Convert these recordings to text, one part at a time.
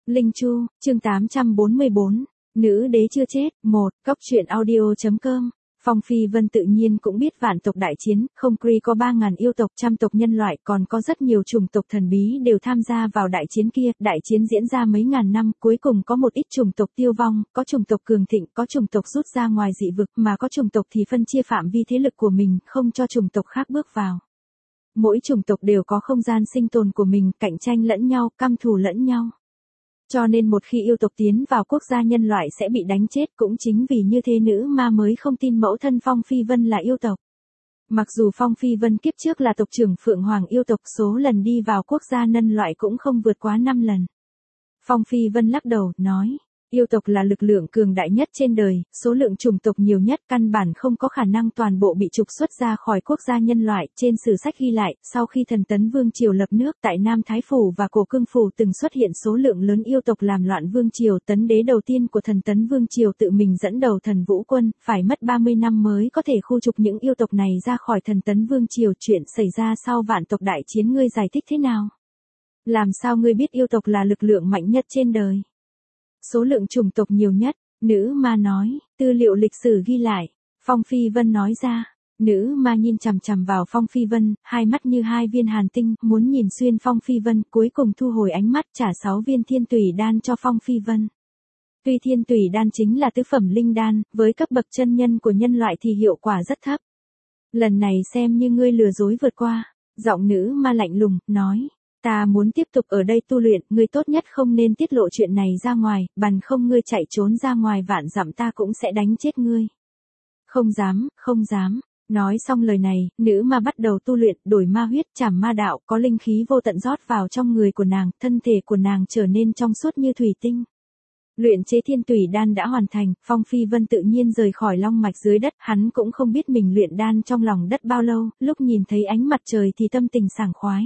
Linh Chu, chương 844, Nữ đế chưa chết, 1, Cóc truyện audio.com. Phong Phi Vân tự nhiên cũng biết vạn tộc đại chiến, không Kree có 3.000 yêu tộc, trăm tộc nhân loại, còn có rất nhiều chủng tộc thần bí đều tham gia vào đại chiến kia. Đại chiến diễn ra mấy ngàn năm, cuối cùng có một ít chủng tộc tiêu vong, có chủng tộc cường thịnh, có chủng tộc rút ra ngoài dị vực, mà có chủng tộc thì phân chia phạm vi thế lực của mình, không cho chủng tộc khác bước vào. Mỗi chủng tộc đều có không gian sinh tồn của mình, cạnh tranh lẫn nhau, căm thù lẫn nhau. Cho nên một khi yêu tộc tiến vào quốc gia nhân loại sẽ bị đánh chết, cũng chính vì như thế nữ ma mới không tin mẫu thân Phong Phi Vân là yêu tộc. Mặc dù Phong Phi Vân kiếp trước là tộc trưởng Phượng Hoàng yêu tộc, số lần đi vào quốc gia nhân loại cũng không vượt quá 5 lần. Phong Phi Vân lắc đầu, nói, yêu tộc là lực lượng cường đại nhất trên đời, số lượng chủng tộc nhiều nhất, căn bản không có khả năng toàn bộ bị trục xuất ra khỏi quốc gia nhân loại. Trên sử sách ghi lại, sau khi thần Tấn Vương Triều lập nước tại Nam Thái Phủ và Cổ Cương Phủ từng xuất hiện số lượng lớn yêu tộc làm loạn Vương Triều. Tấn đế đầu tiên của thần Tấn Vương Triều tự mình dẫn đầu thần Vũ quân, phải mất 30 năm mới có thể khu trục những yêu tộc này ra khỏi thần Tấn Vương Triều. Chuyện xảy ra sau vạn tộc đại chiến ngươi giải thích thế nào? Làm sao ngươi biết yêu tộc là lực lượng mạnh nhất trên đời? Số lượng chủng tộc nhiều nhất, nữ ma nói, tư liệu lịch sử ghi lại. Phong Phi Vân nói ra, nữ ma nhìn chằm chằm vào Phong Phi Vân, hai mắt như hai viên hàn tinh, muốn nhìn xuyên Phong Phi Vân, cuối cùng thu hồi ánh mắt trả 6 viên thiên tùy đan cho Phong Phi Vân. Tuy thiên tùy đan chính là tứ phẩm linh đan, với cấp bậc chân nhân của nhân loại thì hiệu quả rất thấp. Lần này xem như ngươi lừa dối vượt qua, giọng nữ ma lạnh lùng, nói. Ta muốn tiếp tục ở đây tu luyện, ngươi tốt nhất không nên tiết lộ chuyện này ra ngoài, bằng không ngươi chạy trốn ra ngoài vạn dặm ta cũng sẽ đánh chết ngươi. Không dám, không dám. Nói xong lời này, nữ ma bắt đầu tu luyện, đổi ma huyết, trảm ma đạo, có linh khí vô tận rót vào trong người của nàng, thân thể của nàng trở nên trong suốt như thủy tinh. Luyện chế thiên tùy đan đã hoàn thành, Phong Phi Vân tự nhiên rời khỏi long mạch dưới đất, hắn cũng không biết mình luyện đan trong lòng đất bao lâu, lúc nhìn thấy ánh mặt trời thì tâm tình sảng khoái.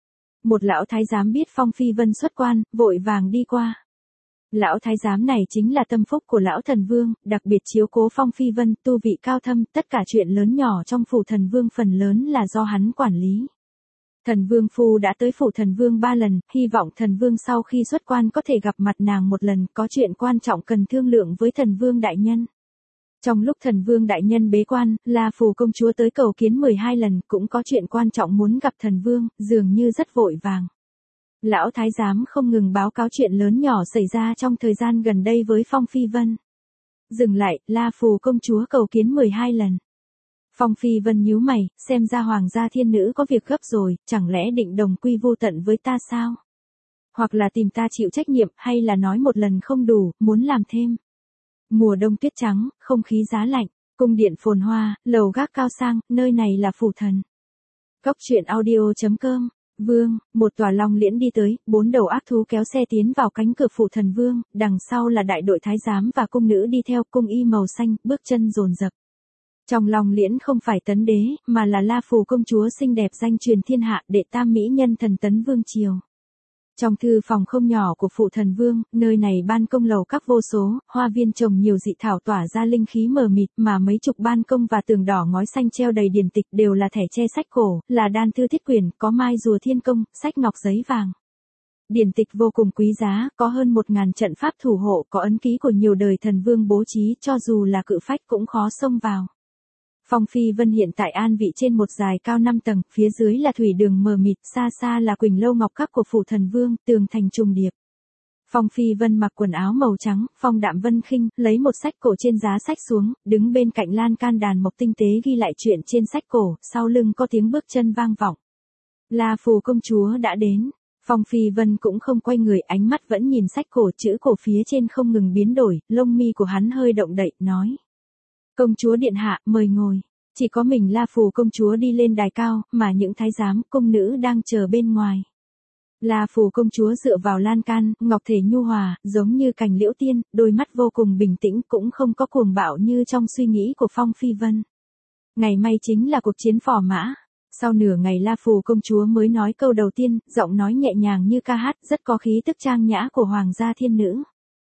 Một lão thái giám biết Phong Phi Vân xuất quan, vội vàng đi qua. Lão thái giám này chính là tâm phúc của lão thần vương, đặc biệt chiếu cố Phong Phi Vân, tu vị cao thâm, tất cả chuyện lớn nhỏ trong phủ thần vương phần lớn là do hắn quản lý. Thần vương phu đã tới phủ thần vương 3 lần, hy vọng thần vương sau khi xuất quan có thể gặp mặt nàng một lần, có chuyện quan trọng cần thương lượng với thần vương đại nhân. Trong lúc thần vương đại nhân bế quan, La Phù công chúa tới cầu kiến 12 lần, cũng có chuyện quan trọng muốn gặp thần vương, dường như rất vội vàng. Lão thái giám không ngừng báo cáo chuyện lớn nhỏ xảy ra trong thời gian gần đây với Phong Phi Vân. Dừng lại, La Phù công chúa cầu kiến 12 lần. Phong Phi Vân nhíu mày, xem ra hoàng gia thiên nữ có việc gấp rồi, chẳng lẽ định đồng quy vô tận với ta sao? Hoặc là tìm ta chịu trách nhiệm, hay là nói một lần không đủ, muốn làm thêm. Mùa đông tuyết trắng, không khí giá lạnh, cung điện phồn hoa, lầu gác cao sang, nơi này là phủ thần. Cóc truyện audio.com. Vương, một tòa long liễn đi tới, 4 đầu ác thú kéo xe tiến vào cánh cửa phủ thần vương, đằng sau là đại đội thái giám và cung nữ đi theo, cung y màu xanh, bước chân dồn dập. Trong long liễn không phải Tấn đế, mà là La Phù công chúa xinh đẹp danh truyền thiên hạ, đệ tam mỹ nhân thần Tấn Vương Triều. Trong thư phòng không nhỏ của phụ thần vương, nơi này ban công lầu các vô số, hoa viên trồng nhiều dị thảo tỏa ra linh khí mờ mịt, mà mấy chục ban công và tường đỏ ngói xanh treo đầy điển tịch đều là thẻ tre sách cổ, là đan thư thiết quyển, có mai rùa thiên công, sách ngọc giấy vàng. Điển tịch vô cùng quý giá, có hơn 1.000 trận pháp thủ hộ, có ấn ký của nhiều đời thần vương bố trí, cho dù là cự phách cũng khó xông vào. Phong Phi Vân hiện tại an vị trên một dải cao 5 tầng, phía dưới là thủy đường mờ mịt, xa xa là Quỳnh lâu ngọc các của phủ thần vương, tường thành trùng điệp. Phong Phi Vân mặc quần áo màu trắng, phong đạm vân khinh, lấy một sách cổ trên giá sách xuống, đứng bên cạnh lan can đàn mộc tinh tế ghi lại chuyện trên sách cổ, sau lưng có tiếng bước chân vang vọng. La Phù công chúa đã đến. Phong Phi Vân cũng không quay người, ánh mắt vẫn nhìn sách cổ, chữ cổ phía trên không ngừng biến đổi, lông mi của hắn hơi động đậy, nói. Công chúa điện hạ, mời ngồi. Chỉ có mình La Phù công chúa đi lên đài cao, mà những thái giám, cung nữ đang chờ bên ngoài. La Phù công chúa dựa vào lan can, ngọc thể nhu hòa, giống như cành liễu tiên, đôi mắt vô cùng bình tĩnh, cũng không có cuồng bạo như trong suy nghĩ của Phong Phi Vân. Ngày mai chính là cuộc chiến phò mã. Sau nửa ngày La Phù công chúa mới nói câu đầu tiên, giọng nói nhẹ nhàng như ca hát, rất có khí tức trang nhã của hoàng gia thiên nữ.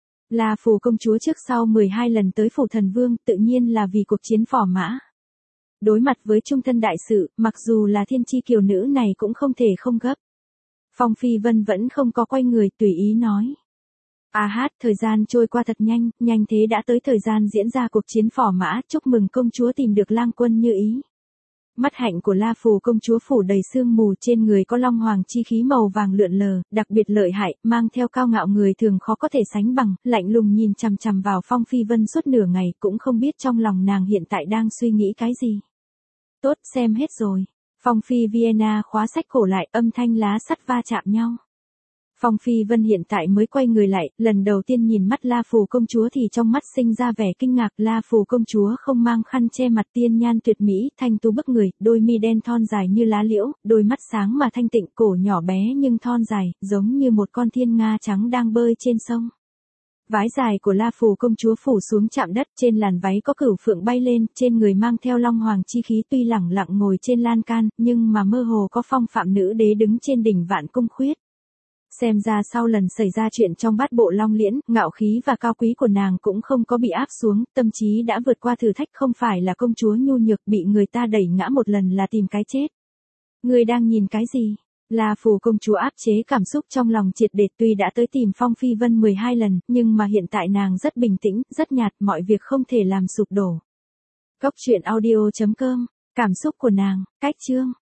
La Phù công chúa trước sau 12 lần tới phủ thần vương, tự nhiên là vì cuộc chiến phò mã. Đối mặt với trung thân đại sự, mặc dù là thiên chi kiều nữ này cũng không thể không gấp. Phong Phi Vân vẫn không có quay người, tùy ý nói. Thời gian trôi qua thật nhanh, nhanh thế đã tới thời gian diễn ra cuộc chiến phò mã, chúc mừng công chúa tìm được lang quân như ý. Mắt hạnh của La Phù công chúa phủ đầy sương mù, trên người có long hoàng chi khí màu vàng lượn lờ, đặc biệt lợi hại, mang theo cao ngạo người thường khó có thể sánh bằng, lạnh lùng nhìn chằm chằm vào Phong Phi Vân suốt nửa ngày, cũng không biết trong lòng nàng hiện tại đang suy nghĩ cái gì. Tốt, xem hết rồi. Phong Phi Vienna khóa sách cổ lại, âm thanh lá sắt va chạm nhau. Phong Phi Vân hiện tại mới quay người lại, lần đầu tiên nhìn mắt La Phù công chúa thì trong mắt sinh ra vẻ kinh ngạc. La Phù công chúa không mang khăn che mặt, tiên nhan tuyệt mỹ, thanh tú bức người, đôi mi đen thon dài như lá liễu, đôi mắt sáng mà thanh tịnh, cổ nhỏ bé nhưng thon dài, giống như một con thiên nga trắng đang bơi trên sông. Váy dài của La Phù công chúa phủ xuống chạm đất, trên làn váy có cửu phượng bay lên, trên người mang theo long hoàng chi khí, tuy lẳng lặng ngồi trên lan can, nhưng mà mơ hồ có phong phạm nữ đế đứng trên đỉnh vạn cung khuyết. Xem ra sau lần xảy ra chuyện trong bát bộ long liễn, ngạo khí và cao quý của nàng cũng không có bị áp xuống, tâm trí đã vượt qua thử thách, không phải là công chúa nhu nhược bị người ta đẩy ngã một lần là tìm cái chết. Người đang nhìn cái gì? La Phù công chúa áp chế cảm xúc trong lòng triệt để, tuy đã tới tìm Phong Phi Vân 12 lần, nhưng mà hiện tại nàng rất bình tĩnh, rất nhạt, mọi việc không thể làm sụp đổ. Cốc truyện audio.com, cảm xúc của nàng, cách chương.